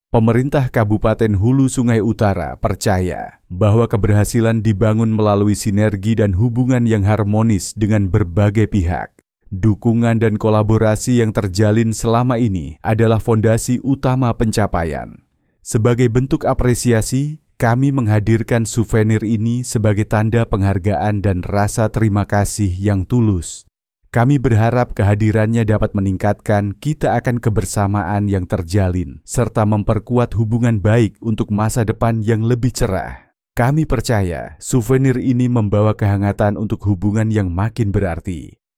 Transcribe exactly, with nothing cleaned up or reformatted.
Pemerintah Kabupaten Hulu Sungai Utara percaya bahwa keberhasilan dibangun melalui sinergi dan hubungan yang harmonis dengan berbagai pihak. Dukungan dan kolaborasi yang terjalin selama ini adalah fondasi utama pencapaian. Sebagai bentuk apresiasi, kami menghadirkan souvenir ini sebagai tanda penghargaan dan rasa terima kasih yang tulus. Kami berharap kehadirannya dapat meningkatkan kita akan kebersamaan yang terjalin, serta memperkuat hubungan baik untuk masa depan yang lebih cerah. Kami percaya souvenir ini membawa kehangatan untuk hubungan yang makin berarti.